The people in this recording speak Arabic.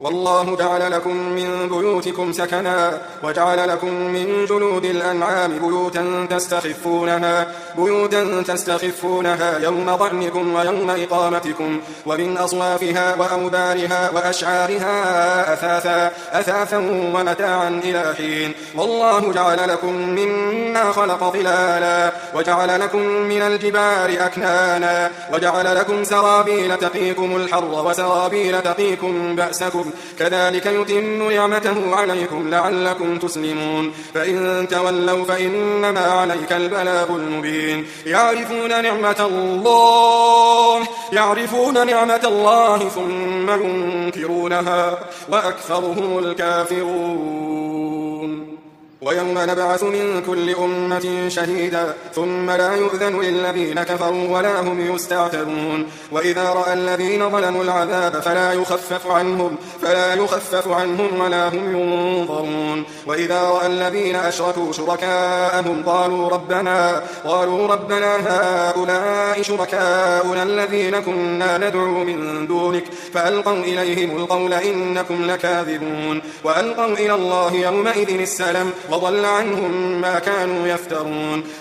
والله جعل لكم من بيوتكم سكنا وجعل لكم من جلود الأنعام بيوتا تستخفونها يوم ضعنكم ويوم إقامتكم ومن أصوافها وأوبارها وأشعارها أثاثا ومتاعا إلى حين. والله جعل لكم مما خلق ظلالا وجعل لكم من الجبال أكنانا وجعل لكم سرابيل تقيكم الحر وسرابيل تقيكم بأسكم كذلك يتم نعمته عليكم لعلكم تسلمون. فإن تولوا فإنما عليك البلاغ المبين. يعرفون نعمة الله ثم ينكرونها وأكثرهم الكافرون. ويوم نبعث من كل أمة شهيدا ثم لا يؤذن للذين كفروا ولا هم يستعتبون. وإذا رأى الذين ظلموا العذاب فلا يخفف عنهم ولا هم ينظرون. وإذا رأى الذين أشركوا شركاءهم قالوا ربنا هؤلاء شركاؤنا الذين كنا ندعو من دونك فألقوا إليهم القول إنكم لكاذبون. وألقوا إلى الله يومئذ السلام وضل عنهم ما كانوا يفترون.